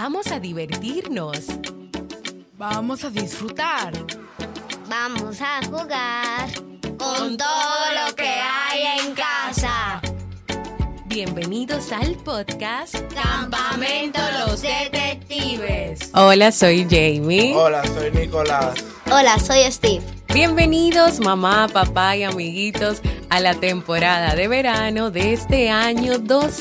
Vamos a divertirnos. Vamos a disfrutar. Vamos a jugar con todo lo que hay en casa. Bienvenidos al podcast Campamento Los Detectives. Hola, soy Jamie. Hola, soy Nicolás. Hola, soy Steve. Bienvenidos mamá, papá y amiguitos a la temporada de verano de este año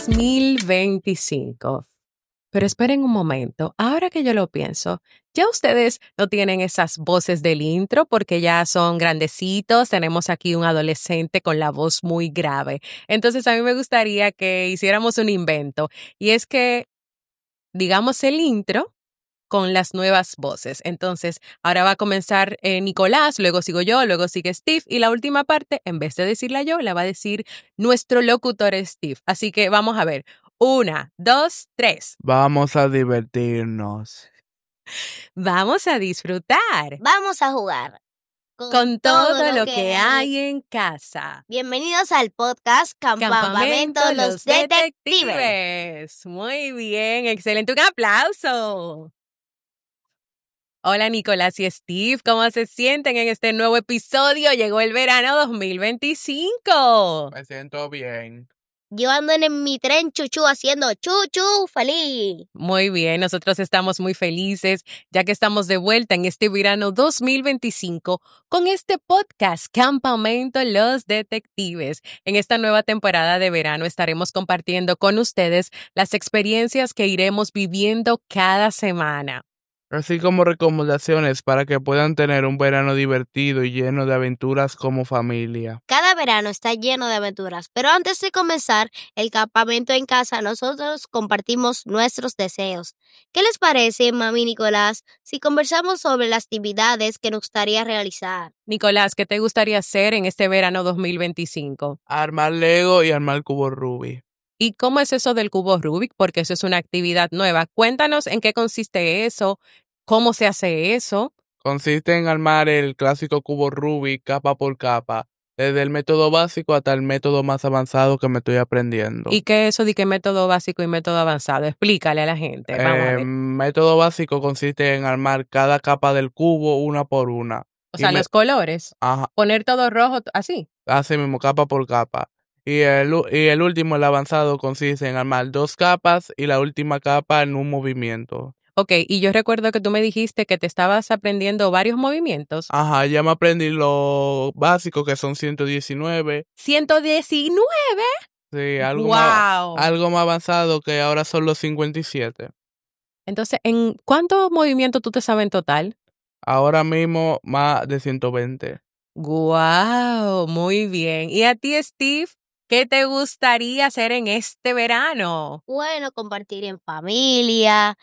2025. Pero esperen un momento, ahora que yo lo pienso, ya ustedes no tienen esas voces del intro porque ya son grandecitos, tenemos aquí un adolescente con la voz muy grave. Entonces a mí me gustaría que hiciéramos un invento y es que digamos el intro con las nuevas voces. Entonces ahora va a comenzar Nicolás, luego sigo yo, luego sigue Steve y la última parte, en vez de decirla yo, la va a decir nuestro locutor Steve. Así que vamos a ver. 1, 2, 3. Vamos a divertirnos. Vamos a disfrutar. Vamos a jugar Con todo lo que hay en casa. Bienvenidos al podcast Campamento Los Detectives. Muy bien, excelente. Un aplauso. Hola Nicolás y Steve, ¿cómo se sienten en este nuevo episodio? Llegó el verano 2025. Me siento bien. Yo ando en mi tren chuchu haciendo chuchu feliz. Muy bien, nosotros estamos muy felices ya que estamos de vuelta en este verano 2025 con este podcast Campamento Los Detectives. En esta nueva temporada de verano estaremos compartiendo con ustedes las experiencias que iremos viviendo cada semana. Así como recomendaciones para que puedan tener un verano divertido y lleno de aventuras como familia. Cada verano está lleno de aventuras, pero antes de comenzar el campamento en casa, nosotros compartimos nuestros deseos. ¿Qué les parece, mami Nicolás, si conversamos sobre las actividades que nos gustaría realizar? Nicolás, ¿qué te gustaría hacer en este verano 2025? Armar Lego y armar cubo Rubik. ¿Y cómo es eso del cubo Rubik? Porque eso es una actividad nueva. Cuéntanos en qué consiste eso, cómo se hace eso. Consiste en armar el clásico cubo Rubik capa por capa, desde el método básico hasta el método más avanzado que me estoy aprendiendo. ¿Y qué es eso de qué método básico y método avanzado? Explícale a la gente. Vamos a ver. Método básico consiste en armar cada capa del cubo una por una. O sea, los colores. Ajá, Poner todo rojo, así. así mismo, capa por capa. Y el último, el avanzado, consiste en armar 2 capas y la última capa en un movimiento. Ok, y yo recuerdo que tú me dijiste que te estabas aprendiendo varios movimientos. Ajá, ya me aprendí lo básico que son 119. 119. Sí, ¡Wow! algo más avanzado que ahora son los 57. Entonces, ¿en cuántos movimientos tú te sabes en total? Ahora mismo más de 120. ¡Wow! Muy bien. ¿Y a ti, Steve? ¿Qué te gustaría hacer en este verano? Bueno, compartir en familia,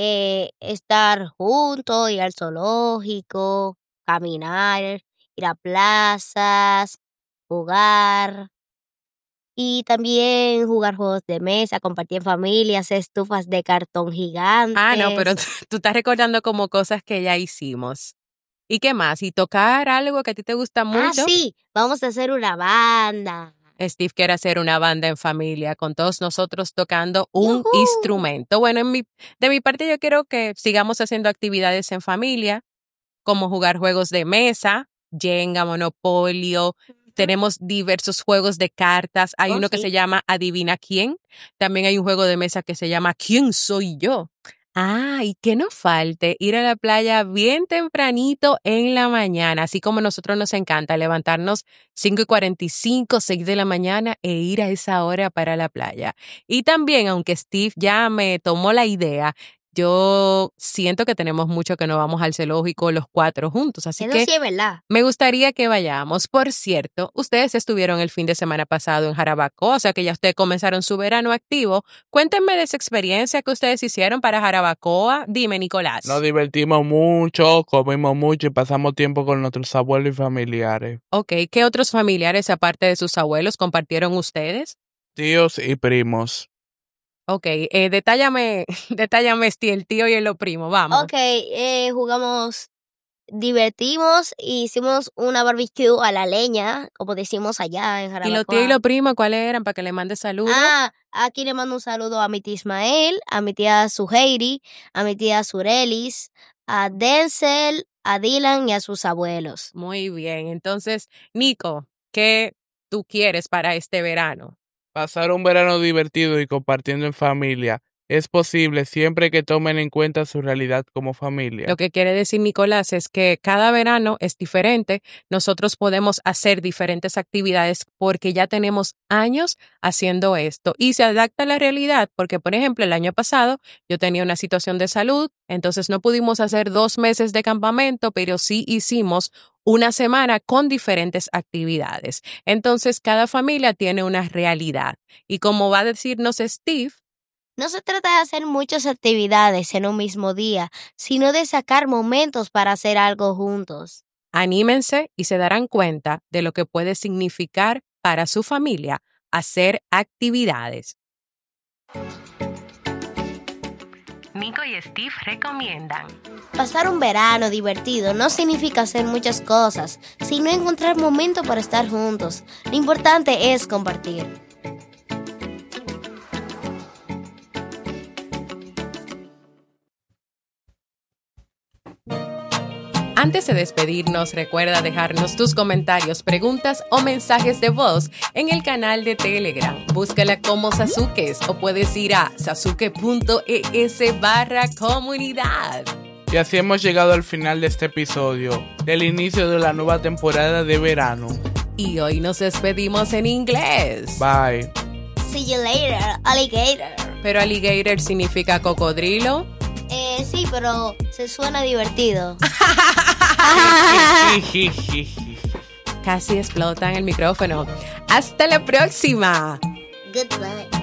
estar juntos, ir al zoológico, caminar, ir a plazas, jugar y también jugar juegos de mesa, compartir en familia, hacer estufas de cartón gigantes. Ah, no, pero tú estás recordando como cosas que ya hicimos. ¿Y qué más? ¿Y tocar algo que a ti te gusta mucho? Ah, sí, vamos a hacer una banda. Steve quiere hacer una banda en familia con todos nosotros tocando un ¡Yujú! instrumento. Bueno, de mi parte yo quiero que sigamos haciendo actividades en familia, como jugar juegos de mesa, Jenga, Monopolio. Tenemos diversos juegos de cartas. Hay uno que sí. se llama Adivina quién. También hay un juego de mesa que se llama ¿Quién soy yo? Ah, y que no falte ir a la playa bien tempranito en la mañana, así como a nosotros nos encanta levantarnos 5:45, 6 de la mañana e ir a esa hora para la playa. Y también, aunque Steve ya me tomó la idea, yo siento que tenemos mucho que no vamos al zoológico los 4 juntos, así Eso que sí es verdad. me gustaría que vayamos. Por cierto, ustedes estuvieron el fin de semana pasado en Jarabacoa, o sea que ya ustedes comenzaron su verano activo. Cuéntenme de esa experiencia que ustedes hicieron para Jarabacoa. Dime, Nicolás. Nos divertimos mucho, comimos mucho y pasamos tiempo con nuestros abuelos y familiares. Ok, ¿qué otros familiares aparte de sus abuelos compartieron ustedes? Tíos y primos. Ok, detállame, Steve, el tío y el primo, vamos. Ok, jugamos divertimos y hicimos una barbecue a la leña, como decimos allá en Jarabacoa. ¿Y los tíos y los primos cuáles eran para que le mande saludos? Aquí le mando un saludo a mi tía Ismael, a mi tía Suheiri, a mi tía Surelis, a Denzel, a Dylan y a sus abuelos. Muy bien. Entonces, Nico, ¿qué tú quieres para este verano? Pasar un verano divertido y compartiendo en familia. Es posible siempre que tomen en cuenta su realidad como familia. Lo que quiere decir Nicolás es que cada verano es diferente. Nosotros podemos hacer diferentes actividades porque ya tenemos años haciendo esto y se adapta a la realidad porque, por ejemplo, el año pasado yo tenía una situación de salud, entonces no pudimos hacer 2 meses de campamento, pero sí hicimos una semana con diferentes actividades. Entonces, cada familia tiene una realidad. Y como va a decirnos Steve, no se trata de hacer muchas actividades en un mismo día, sino de sacar momentos para hacer algo juntos. Anímense y se darán cuenta de lo que puede significar para su familia hacer actividades. Nico y Steve recomiendan. Pasar un verano divertido no significa hacer muchas cosas, sino encontrar momentos para estar juntos. Lo importante es compartir. Antes de despedirnos, recuerda dejarnos tus comentarios, preguntas o mensajes de voz en el canal de Telegram. Búscala como Sasuques o puedes ir a sasuke.es/comunidad. Y así hemos llegado al final de este episodio, del inicio de la nueva temporada de verano. Y hoy nos despedimos en inglés. Bye. See you later, alligator. ¿Pero alligator significa cocodrilo? Sí, pero se suena divertido. Casi explotan el micrófono. ¡Hasta la próxima! Goodbye.